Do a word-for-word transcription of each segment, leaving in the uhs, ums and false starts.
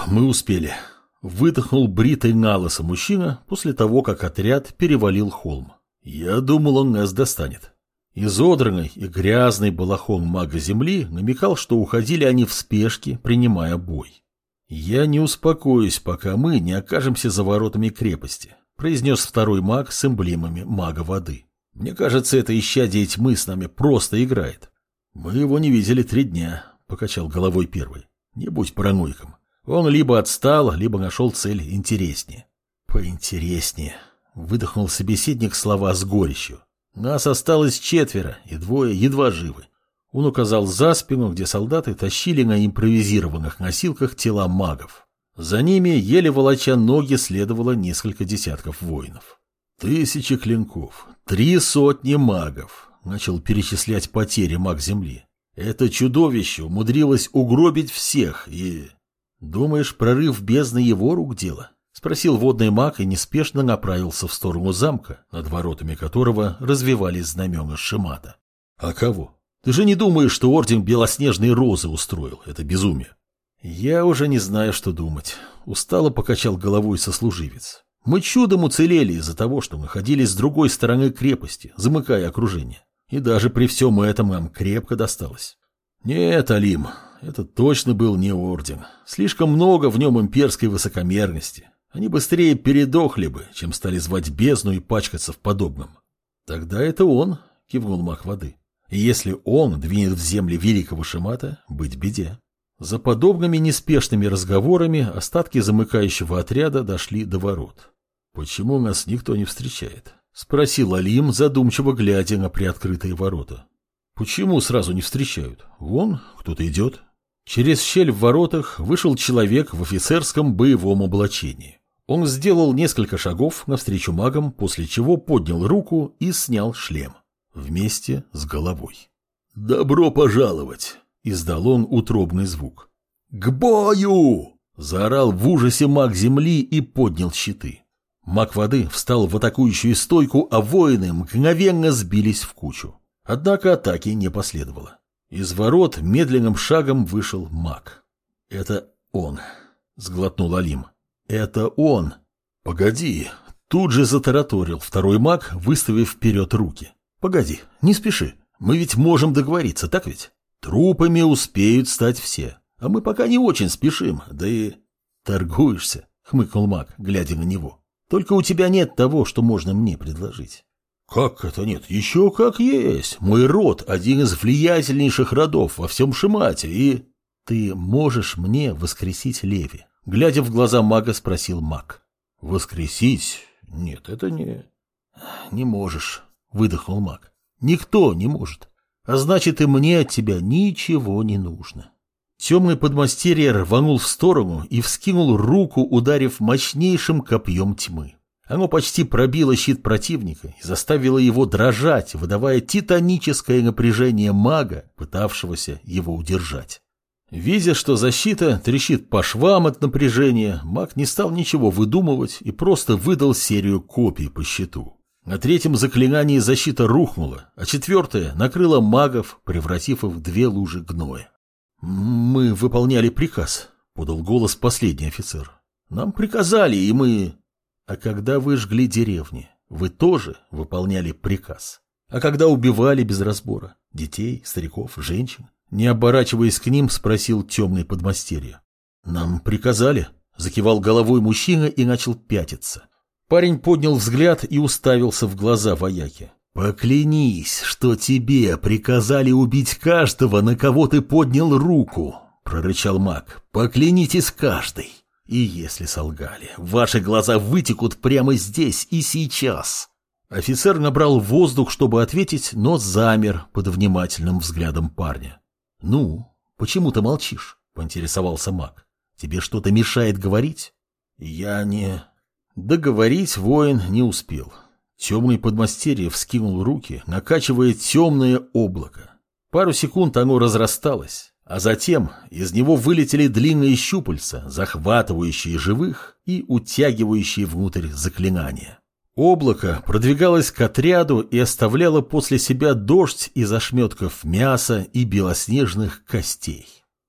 мы успели. Выдохнул бритый налысо мужчина после того, как отряд перевалил холм. Я думал, он нас достанет. Изодранный и грязный балахон мага земли намекал, что уходили они в спешке, принимая бой. «Я не успокоюсь, пока мы не окажемся за воротами крепости», произнес второй маг с эмблемами мага воды. «Мне кажется, это исчадие тьмы с нами просто играет». «Мы его не видели три дня», — покачал головой первый. «Не будь параноиком. Он либо отстал, либо нашел цель интереснее». «Поинтереснее», — выдохнул собеседник слова с горечью. «Нас осталось четверо, и двое едва живы». Он указал за спину, где солдаты тащили на импровизированных носилках тела магов. За ними, еле волоча ноги, следовало несколько десятков воинов. «Тысячи клинков, три сотни магов», — начал перечислять потери маг земли. «Это чудовище умудрилось угробить всех и...» «Думаешь, прорыв бездны его рук дело?» — спросил водный маг и неспешно направился в сторону замка, над воротами которого развивались знамена Шимата. «А кого? Ты же не думаешь, что орден Белоснежной Розы устроил это безумие?» «Я уже не знаю, что думать», — устало покачал головой сослуживец. «Мы чудом уцелели из-за того, что находились с другой стороны крепости, замыкая окружение. И даже при всем этом нам крепко досталось». «Нет, Алим, это точно был не орден. Слишком много в нем имперской высокомерности. Они быстрее передохли бы, чем стали звать бездну и пачкаться в подобном». «Тогда это он», — кивнул маг воды. «И если он двинет в земли великого Шимата, быть беде». За подобными неспешными разговорами остатки замыкающего отряда дошли до ворот. «Почему нас никто не встречает?» — спросил Алим, задумчиво глядя на приоткрытые ворота. «Почему сразу не встречают? Вон, кто-то идет». Через щель в воротах вышел человек в офицерском боевом облачении. Он сделал несколько шагов навстречу магам, после чего поднял руку и снял шлем. Вместе с головой. «Добро пожаловать!» — издал он утробный звук. «К бою!» — заорал в ужасе маг земли и поднял щиты. Маг воды встал в атакующую стойку, а воины мгновенно сбились в кучу. Однако атаки не последовало. Из ворот медленным шагом вышел маг. «Это он», — сглотнул Алим. «Это он». «Погоди», — тут же затараторил второй маг, выставив вперед руки. «Погоди, не спеши. Мы ведь можем договориться, так ведь? Трупами успеют стать все. А мы пока не очень спешим, да и...» «Торгуешься», — хмыкнул маг, глядя на него. «Только у тебя нет того, что можно мне предложить». «Как это нет? Еще как есть. Мой род — один из влиятельнейших родов во всем Шимате, и...» «Ты можешь мне воскресить Леви?» Глядя в глаза мага, спросил маг. «Воскресить? Нет, это не...» «Не можешь», — выдохнул маг. «Никто не может. А значит, и мне от тебя ничего не нужно». Темный подмастерье рванул в сторону и вскинул руку, ударив мощнейшим копьем тьмы. Оно почти пробило щит противника и заставило его дрожать, выдавая титаническое напряжение мага, пытавшегося его удержать. Видя, что защита трещит по швам от напряжения, маг не стал ничего выдумывать и просто выдал серию копий по щиту. На третьем заклинании защита рухнула, а четвертое накрыло магов, превратив их в две лужи гноя. «Мы выполняли приказ», — подал голос последний офицер. «Нам приказали, и мы...» «А когда вы жгли деревни, вы тоже выполняли приказ? А когда убивали без разбора детей, стариков, женщин?» Не оборачиваясь к ним, спросил темный подмастерье. «Нам приказали», — закивал головой мужчина и начал пятиться. Парень поднял взгляд и уставился в глаза вояки. «Поклянись, что тебе приказали убить каждого, на кого ты поднял руку», — прорычал маг. «Поклянитесь каждый. И если солгали, ваши глаза вытекут прямо здесь и сейчас». Офицер набрал воздух, чтобы ответить, но замер под внимательным взглядом парня. «Ну, почему ты молчишь?» — поинтересовался маг. «Тебе что-то мешает говорить?» «Я не...» Договорить воин не успел. Темный подмастерье вскинул руки, накачивая темное облако. Пару секунд оно разрасталось, а затем из него вылетели длинные щупальца, захватывающие живых и утягивающие внутрь заклинания. Облако продвигалось к отряду и оставляло после себя дождь из ошметков мяса и белоснежных костей.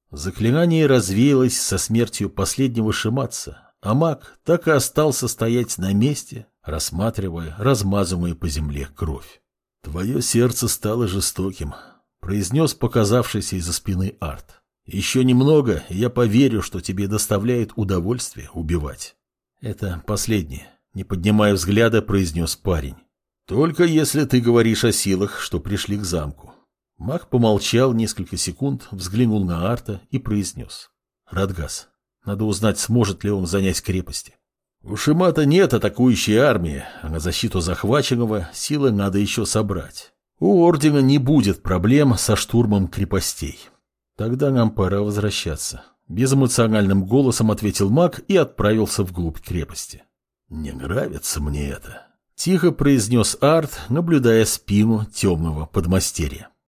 Заклинание развеялось со смертью последнего шиматса, а маг так и остался стоять на месте, рассматривая размазанную по земле кровь. «Твое сердце стало жестоким», — произнес показавшийся из-за спины Арт. «Еще немного, и я поверю, что тебе доставляет удовольствие убивать». «Это последнее», — не поднимая взгляда, произнес парень. «Только если ты говоришь о силах, что пришли к замку». Маг помолчал несколько секунд, взглянул на Арта и произнес. «Радгас, надо узнать, сможет ли он занять крепости. У Шимата нет атакующей армии, а на защиту захваченного силы надо еще собрать. У Ордена не будет проблем со штурмом крепостей. Тогда нам пора возвращаться». Безэмоциональным голосом ответил маг и отправился вглубь крепости. «Не нравится мне это», — тихо произнес Арт, наблюдая спину темного подмастерья.